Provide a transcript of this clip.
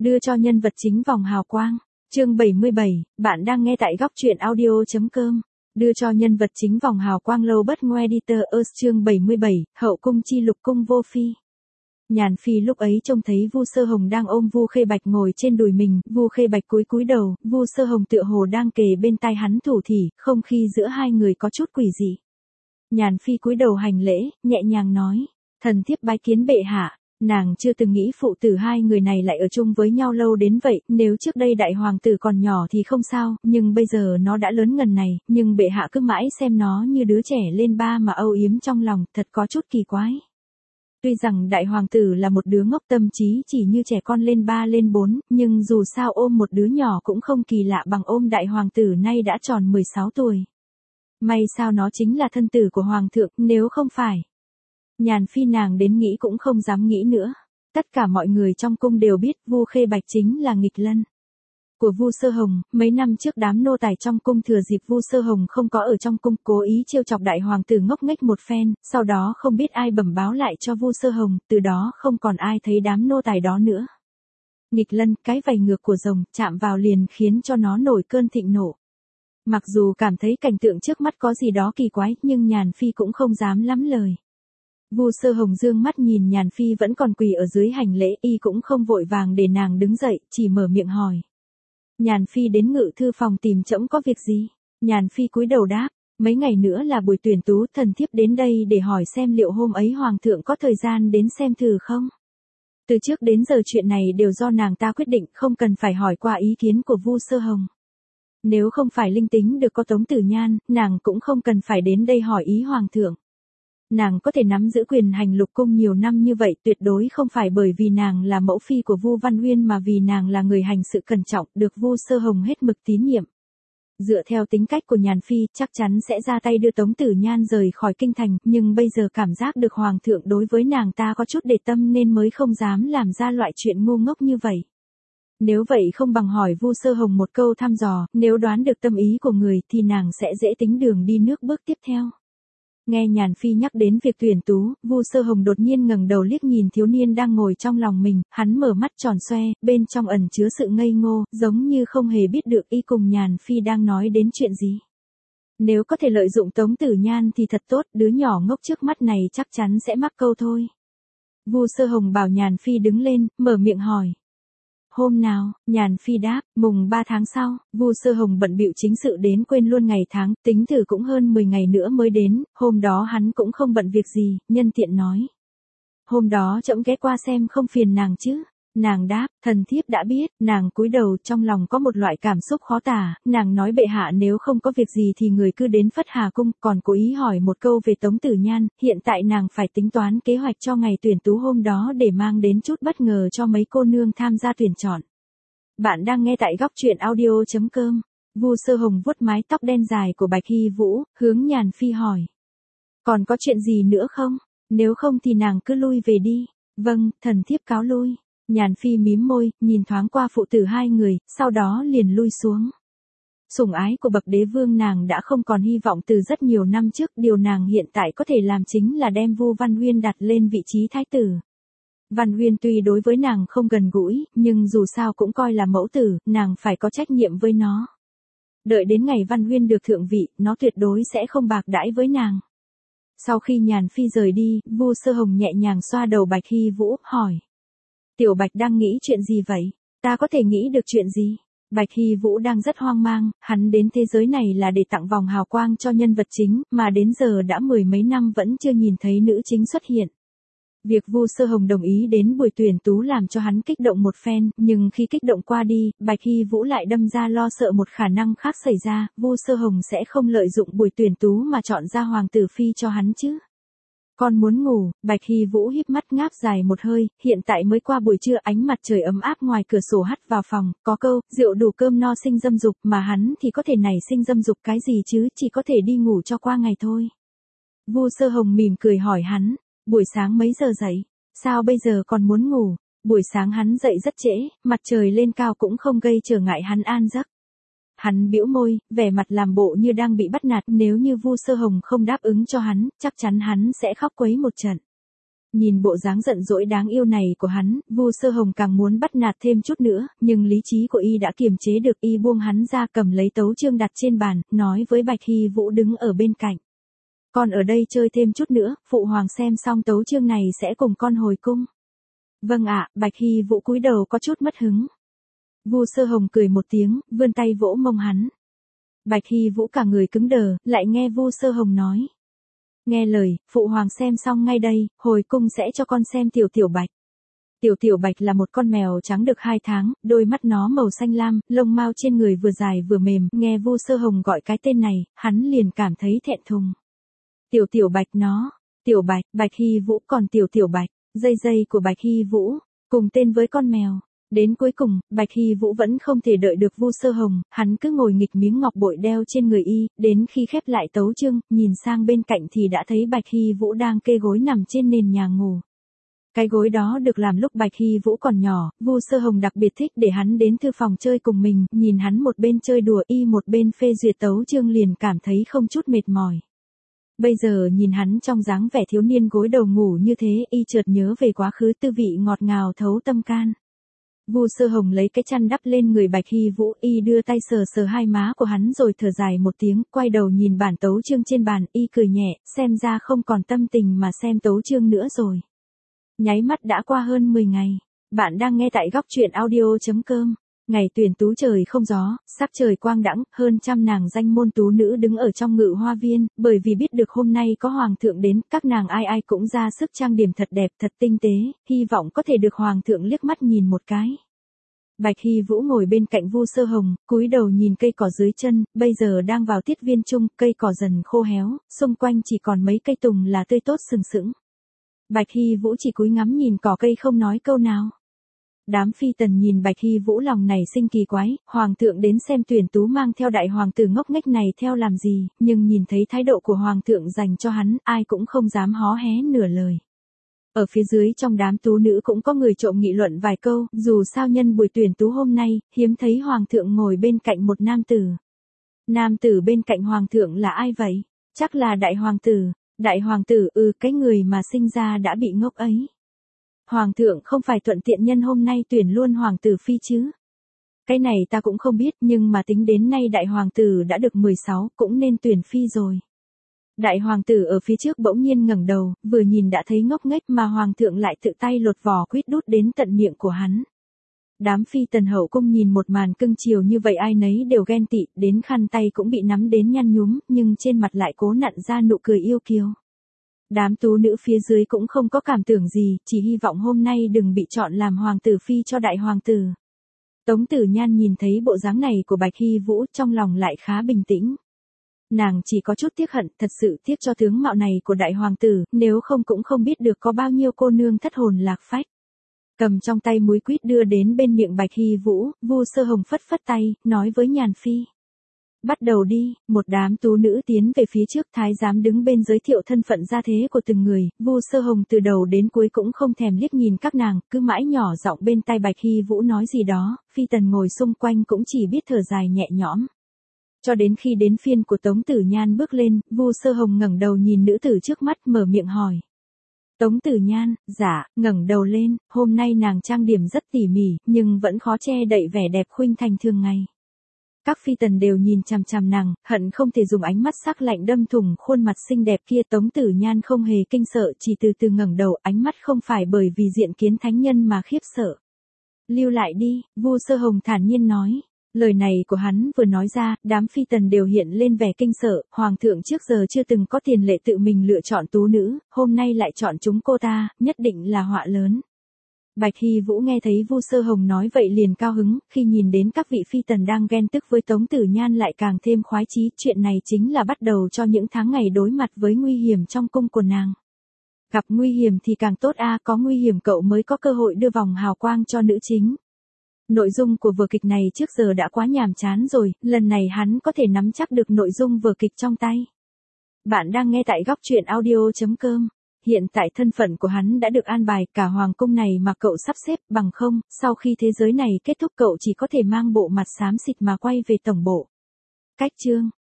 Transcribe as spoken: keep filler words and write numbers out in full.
đưa cho nhân vật chính vòng hào quang. Chương bảy mươi bảy, bạn đang nghe tại góc truyện audio.com. Đưa cho nhân vật chính vòng hào quang lâu bất ngoe editor Earth chương bảy mươi bảy, hậu cung chi lục cung vô phi. Nhàn Phi lúc ấy trông thấy Vu Sơ Hồng đang ôm Vu Khê Bạch ngồi trên đùi mình, Vu Khê Bạch cúi cúi đầu, Vu Sơ Hồng tựa hồ đang kề bên tai hắn thủ thỉ, không khí giữa hai người có chút quỷ dị. Nhàn Phi cúi đầu hành lễ, nhẹ nhàng nói, thần thiếp bái kiến bệ hạ. Nàng chưa từng nghĩ phụ tử hai người này lại ở chung với nhau lâu đến vậy, nếu trước đây đại hoàng tử còn nhỏ thì không sao, nhưng bây giờ nó đã lớn ngần này, nhưng bệ hạ cứ mãi xem nó như đứa trẻ lên ba mà âu yếm trong lòng, thật có chút kỳ quái. Tuy rằng đại hoàng tử là một đứa ngốc tâm trí chỉ như trẻ con lên ba lên bốn, nhưng dù sao ôm một đứa nhỏ cũng không kỳ lạ bằng ôm đại hoàng tử nay đã tròn mười sáu tuổi. May sao nó chính là thân tử của hoàng thượng, nếu không phải. Nhàn Phi nàng đến nghĩ cũng không dám nghĩ nữa. Tất cả mọi người trong cung đều biết Vu Khê Bạch chính là nghịch lân của Vu Sơ Hồng. Mấy năm trước đám nô tài trong cung thừa dịp Vu Sơ Hồng không có ở trong cung cố ý trêu chọc đại hoàng tử ngốc nghếch một phen, sau đó không biết ai bẩm báo lại cho Vu Sơ Hồng, từ đó không còn ai thấy đám nô tài đó nữa. Nghịch lân, cái vảy ngược của rồng, chạm vào liền khiến cho nó nổi cơn thịnh nộ. Mặc dù cảm thấy cảnh tượng trước mắt có gì đó kỳ quái, nhưng Nhàn Phi cũng không dám lắm lời. Vu Sơ Hồng dương mắt nhìn Nhàn Phi vẫn còn quỳ ở dưới hành lễ, y cũng không vội vàng để nàng đứng dậy, chỉ mở miệng hỏi. Nhàn Phi đến ngự thư phòng tìm trẫm có việc gì? Nhàn Phi cúi đầu đáp, mấy ngày nữa là buổi tuyển tú, thần thiếp đến đây để hỏi xem liệu hôm ấy hoàng thượng có thời gian đến xem thử không? Từ trước đến giờ chuyện này đều do nàng ta quyết định, không cần phải hỏi qua ý kiến của Vu Sơ Hồng. Nếu không phải linh tính được có Tống Tử Nhan, nàng cũng không cần phải đến đây hỏi ý hoàng thượng. Nàng có thể nắm giữ quyền hành lục cung nhiều năm như vậy tuyệt đối không phải bởi vì nàng là mẫu phi của Vu Văn Uyên mà vì nàng là người hành sự cẩn trọng, được Vu Sơ Hồng hết mực tín nhiệm. Dựa theo tính cách của Nhàn Phi chắc chắn sẽ ra tay đưa Tống Tử Nhan rời khỏi kinh thành, nhưng bây giờ cảm giác được hoàng thượng đối với nàng ta có chút để tâm nên mới không dám làm ra loại chuyện ngu ngốc như vậy. Nếu vậy không bằng hỏi Vu Sơ Hồng một câu thăm dò, nếu đoán được tâm ý của người thì nàng sẽ dễ tính đường đi nước bước tiếp theo. Nghe Nhàn Phi nhắc đến việc tuyển tú, Vu Sơ Hồng đột nhiên ngẩng đầu liếc nhìn thiếu niên đang ngồi trong lòng mình, hắn mở mắt tròn xoe, bên trong ẩn chứa sự ngây ngô, giống như không hề biết được y cùng Nhàn Phi đang nói đến chuyện gì. Nếu có thể lợi dụng Tống Tử Nhan thì thật tốt, đứa nhỏ ngốc trước mắt này chắc chắn sẽ mắc câu thôi. Vu Sơ Hồng bảo Nhàn Phi đứng lên, mở miệng hỏi. Hôm nào? Nhàn Phi đáp, mùng ba tháng sau. Vu Sơ Hồng bận bịu chính sự đến quên luôn ngày tháng, tính thử cũng hơn mười ngày nữa mới đến, hôm đó hắn cũng không bận việc gì, nhân tiện nói. Hôm đó trẫm ghé qua xem không phiền nàng chứ? Nàng đáp, thần thiếp đã biết, nàng cúi đầu trong lòng có một loại cảm xúc khó tả, nàng nói bệ hạ nếu không có việc gì thì người cứ đến Phất Hà Cung, còn cố ý hỏi một câu về Tống Tử Nhan, hiện tại nàng phải tính toán kế hoạch cho ngày tuyển tú hôm đó để mang đến chút bất ngờ cho mấy cô nương tham gia tuyển chọn. Bạn đang nghe tại góc truyện audio.com. Vu Sơ Hồng vuốt mái tóc đen dài của Bạch Hy Vũ, hướng Nhàn Phi hỏi. Còn có chuyện gì nữa không? Nếu không thì nàng cứ lui về đi. Vâng, thần thiếp cáo lui. Nhàn Phi mím môi, nhìn thoáng qua phụ tử hai người, sau đó liền lui xuống. Sủng ái của bậc đế vương nàng đã không còn hy vọng từ rất nhiều năm trước, điều nàng hiện tại có thể làm chính là đem Vu Văn Uyên đặt lên vị trí thái tử. Văn Uyên tuy đối với nàng không gần gũi, nhưng dù sao cũng coi là mẫu tử, nàng phải có trách nhiệm với nó. Đợi đến ngày Văn Uyên được thượng vị, nó tuyệt đối sẽ không bạc đãi với nàng. Sau khi Nhàn Phi rời đi, Vu Sơ Hồng nhẹ nhàng xoa đầu Bạch Hy Vũ, hỏi. Tiểu Bạch đang nghĩ chuyện gì vậy? Ta có thể nghĩ được chuyện gì? Bạch Hy Vũ đang rất hoang mang, hắn đến thế giới này là để tặng vòng hào quang cho nhân vật chính, mà đến giờ đã mười mấy năm vẫn chưa nhìn thấy nữ chính xuất hiện. Việc Vu Sơ Hồng đồng ý đến buổi tuyển tú làm cho hắn kích động một phen, nhưng khi kích động qua đi, Bạch Hy Vũ lại đâm ra lo sợ một khả năng khác xảy ra, Vu Sơ Hồng sẽ không lợi dụng buổi tuyển tú mà chọn ra hoàng tử phi cho hắn chứ. Con muốn ngủ, Bạch Hy Vũ híp mắt ngáp dài một hơi, hiện tại mới qua buổi trưa ánh mặt trời ấm áp ngoài cửa sổ hắt vào phòng, có câu, rượu đủ cơm no sinh dâm dục, mà hắn thì có thể nảy sinh dâm dục cái gì chứ, chỉ có thể đi ngủ cho qua ngày thôi. Vu Sơ Hồng mỉm cười hỏi hắn, buổi sáng mấy giờ dậy, sao bây giờ còn muốn ngủ? Buổi sáng hắn dậy rất trễ, mặt trời lên cao cũng không gây trở ngại hắn an giấc. Hắn bĩu môi, vẻ mặt làm bộ như đang bị bắt nạt, nếu như Vu Sơ Hồng không đáp ứng cho hắn, chắc chắn hắn sẽ khóc quấy một trận. Nhìn bộ dáng giận dỗi đáng yêu này của hắn, Vu Sơ Hồng càng muốn bắt nạt thêm chút nữa, nhưng lý trí của y đã kiềm chế được, y buông hắn ra cầm lấy tấu chương đặt trên bàn, nói với Bạch Hy Vũ đứng ở bên cạnh. Con ở đây chơi thêm chút nữa, phụ hoàng xem xong tấu chương này sẽ cùng con hồi cung. Vâng ạ, Bạch Hy Vũ cúi đầu có chút mất hứng. Vu Sơ Hồng cười một tiếng, vươn tay vỗ mông hắn. Bạch Hy Vũ cả người cứng đờ, lại nghe Vu Sơ Hồng nói. Nghe lời, phụ hoàng xem xong ngay đây, hồi cung sẽ cho con xem Tiểu Tiểu Bạch. Tiểu Tiểu Bạch là một con mèo trắng được hai tháng, đôi mắt nó màu xanh lam, lông mao trên người vừa dài vừa mềm, nghe Vu Sơ Hồng gọi cái tên này, hắn liền cảm thấy thẹn thùng. Tiểu Tiểu Bạch nó, Tiểu Bạch, Bạch Hy Vũ còn Tiểu Tiểu Bạch, dây dây của Bạch Hy Vũ, cùng tên với con mèo. Đến cuối cùng, Bạch Hy Vũ vẫn không thể đợi được Vu Sơ Hồng, hắn cứ ngồi nghịch miếng ngọc bội đeo trên người y, đến khi khép lại tấu chương, nhìn sang bên cạnh thì đã thấy Bạch Hy Vũ đang kê gối nằm trên nền nhà ngủ. Cái gối đó được làm lúc Bạch Hy Vũ còn nhỏ, Vu Sơ Hồng đặc biệt thích để hắn đến thư phòng chơi cùng mình, nhìn hắn một bên chơi đùa y một bên phê duyệt tấu chương liền cảm thấy không chút mệt mỏi. Bây giờ nhìn hắn trong dáng vẻ thiếu niên gối đầu ngủ như thế, y chợt nhớ về quá khứ tư vị ngọt ngào thấu tâm can. Vu Sơ Hồng lấy cái chăn đắp lên người Bạch Hy Vũ, y đưa tay sờ sờ hai má của hắn rồi thở dài một tiếng, quay đầu nhìn bản tấu chương trên bàn, y cười nhẹ, xem ra không còn tâm tình mà xem tấu chương nữa rồi. Nháy mắt đã qua hơn mười ngày. Bạn đang nghe tại góc truyện audio chấm com. Ngày tuyển tú trời không gió, sắc trời quang đãng, hơn trăm nàng danh môn tú nữ đứng ở trong ngự hoa viên, bởi vì biết được hôm nay có hoàng thượng đến, các nàng ai ai cũng ra sức trang điểm thật đẹp, thật tinh tế, hy vọng có thể được hoàng thượng liếc mắt nhìn một cái. Bạch Hy Vũ ngồi bên cạnh Vu Sơ Hồng, cúi đầu nhìn cây cỏ dưới chân, bây giờ đang vào tiết viên trung, cây cỏ dần khô héo, xung quanh chỉ còn mấy cây tùng là tươi tốt sừng sững. Bạch Hy Vũ chỉ cúi ngắm nhìn cỏ cây không nói câu nào. Đám phi tần nhìn Bạch Hy Vũ lòng này sinh kỳ quái, hoàng thượng đến xem tuyển tú mang theo đại hoàng tử ngốc nghếch này theo làm gì, nhưng nhìn thấy thái độ của hoàng thượng dành cho hắn, ai cũng không dám hó hé nửa lời. Ở phía dưới trong đám tú nữ cũng có người trộm nghị luận vài câu, dù sao nhân buổi tuyển tú hôm nay, hiếm thấy hoàng thượng ngồi bên cạnh một nam tử. Nam tử bên cạnh hoàng thượng là ai vậy? Chắc là đại hoàng tử. Đại hoàng tử, ừ, cái người mà sinh ra đã bị ngốc ấy. Hoàng thượng không phải thuận tiện nhân hôm nay tuyển luôn hoàng tử phi chứ? Cái này ta cũng không biết, nhưng mà tính đến nay đại hoàng tử đã được mười sáu, cũng nên tuyển phi rồi. Đại hoàng tử ở phía trước bỗng nhiên ngẩng đầu, vừa nhìn đã thấy ngốc nghếch mà hoàng thượng lại tự tay lột vỏ quýt đút đến tận miệng của hắn. Đám phi tần hậu cung nhìn một màn cưng chiều như vậy ai nấy đều ghen tị, đến khăn tay cũng bị nắm đến nhăn nhúm, nhưng trên mặt lại cố nặn ra nụ cười yêu kiều. Đám tú nữ phía dưới cũng không có cảm tưởng gì, chỉ hy vọng hôm nay đừng bị chọn làm hoàng tử phi cho đại hoàng tử. Tống Tử Nhan nhìn thấy bộ dáng này của Bạch Hy Vũ trong lòng lại khá bình tĩnh. Nàng chỉ có chút tiếc hận, thật sự tiếc cho tướng mạo này của đại hoàng tử, nếu không cũng không biết được có bao nhiêu cô nương thất hồn lạc phách. Cầm trong tay múi quýt đưa đến bên miệng Bạch Hy Vũ, Vu Sơ Hồng phất phất tay, nói với Nhàn Phi. Bắt đầu đi, một đám tú nữ tiến về phía trước, thái giám đứng bên giới thiệu thân phận gia thế của từng người, Vu Sơ Hồng từ đầu đến cuối cũng không thèm liếc nhìn các nàng, cứ mãi nhỏ giọng bên tai Bạch Hy Vũ nói gì đó, phi tần ngồi xung quanh cũng chỉ biết thở dài nhẹ nhõm. Cho đến khi đến phiên của Tống Tử Nhan bước lên, Vu Sơ Hồng ngẩng đầu nhìn nữ tử trước mắt mở miệng hỏi. Tống Tử Nhan, dạ, ngẩng đầu lên, hôm nay nàng trang điểm rất tỉ mỉ, nhưng vẫn khó che đậy vẻ đẹp khuynh thành thường ngày. Các phi tần đều nhìn chằm chằm nàng, hận không thể dùng ánh mắt sắc lạnh đâm thủng khuôn mặt xinh đẹp kia. Tống Tử Nhan không hề kinh sợ, chỉ từ từ ngẩng đầu, ánh mắt không phải bởi vì diện kiến thánh nhân mà khiếp sợ. Lưu lại đi, Vu Sơ Hồng thản nhiên nói. Lời này của hắn vừa nói ra, đám phi tần đều hiện lên vẻ kinh sợ, hoàng thượng trước giờ chưa từng có tiền lệ tự mình lựa chọn tú nữ, hôm nay lại chọn chúng cô ta, nhất định là họa lớn. Bạch Hy Vũ nghe thấy Vu Sơ Hồng nói vậy liền cao hứng, khi nhìn đến các vị phi tần đang ghen tức với Tống Tử Nhan lại càng thêm khoái chí, chuyện này chính là bắt đầu cho những tháng ngày đối mặt với nguy hiểm trong cung của nàng. Gặp nguy hiểm thì càng tốt a, có nguy hiểm cậu mới có cơ hội đưa vòng hào quang cho nữ chính. Nội dung của vở kịch này trước giờ đã quá nhàm chán rồi, lần này hắn có thể nắm chắc được nội dung vở kịch trong tay. Bạn đang nghe tại góc truyện audio chấm com. Hiện tại thân phận của hắn đã được an bài, cả hoàng cung này mà cậu sắp xếp, bằng không, sau khi thế giới này kết thúc cậu chỉ có thể mang bộ mặt xám xịt mà quay về tổng bộ. Cách chương